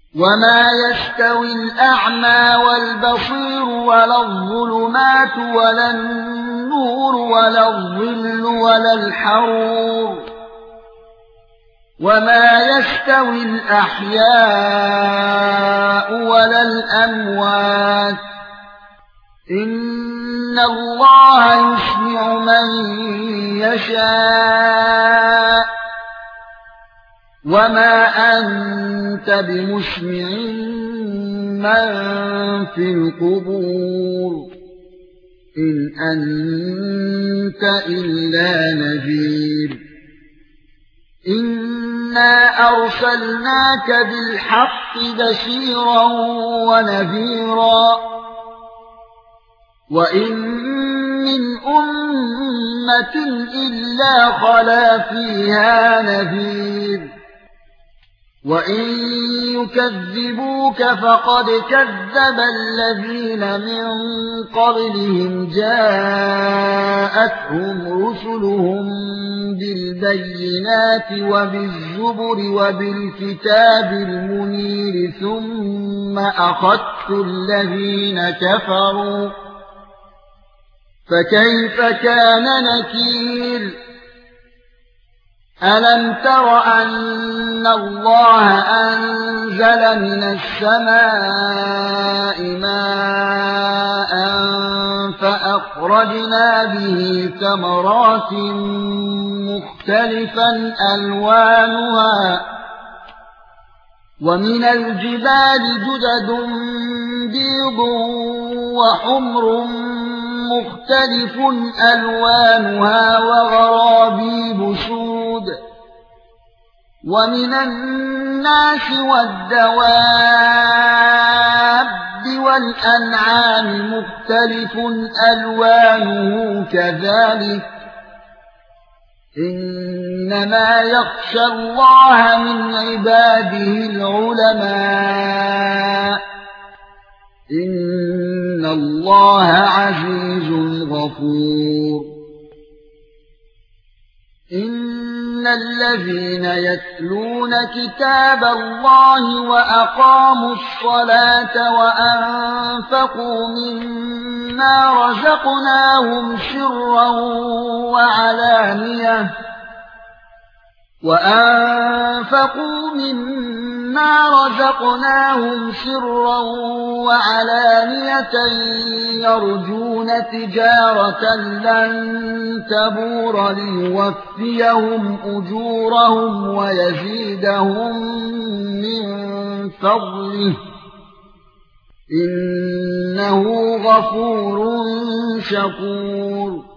وما يستوي الأعمى والبصير ولا الظلمات ولا النور ولا الظل ولا الحرور وما يستوي الأحياء ولا الأموات إن الله يسمع من يشاء وما أنت بمسمع من في القبور إن أنت إلا نذير إنا أرسلناك بالحق بشيرا ونذيرا وإن من أمة إلا خلا فيها نذير وَإِن يُكَذِّبُوكَ فَقَدْ كَذَّبَ الَّذِينَ مِن قَبْلِهِمْ جَاءَتْهُمْ رُسُلُهُم بِالْبَيِّنَاتِ وَبِالزُّبُرِ وَبِالْكِتَابِ الْمُنِيرِ ثُمَّ أَخَذْتُ الَّذِينَ كَفَرُوا فَكَيْفَ كَانَ نَكِيرِ أَلَمْ تَرَ أَنَّ اللَّهَ أَنزَلَ مِنَ السَّمَاءِ مَاءً فَأَخْرَجْنَا بِهِ ثَمَرَاتٍ مُخْتَلِفًا أَلْوَانُهَا وَمِنَ الْجِبَالِ جُدَدٌ بِيضٌ وَحُمْرٌ مختلف ألوانها وغرابيب سود ومن الناس والدواب والأنعام مختلف ألوانه كذلك إنما يخشى الله من عباده العلماء إن الله عزيز غفور إن الذين يتلون كتاب الله وأقاموا الصلاة وأنفقوا مما رزقناهم سرا وعلانية يرجون تجارة لن تبور ليوفيهم أجورهم ويزيدهم من فضله إنه غفور شكور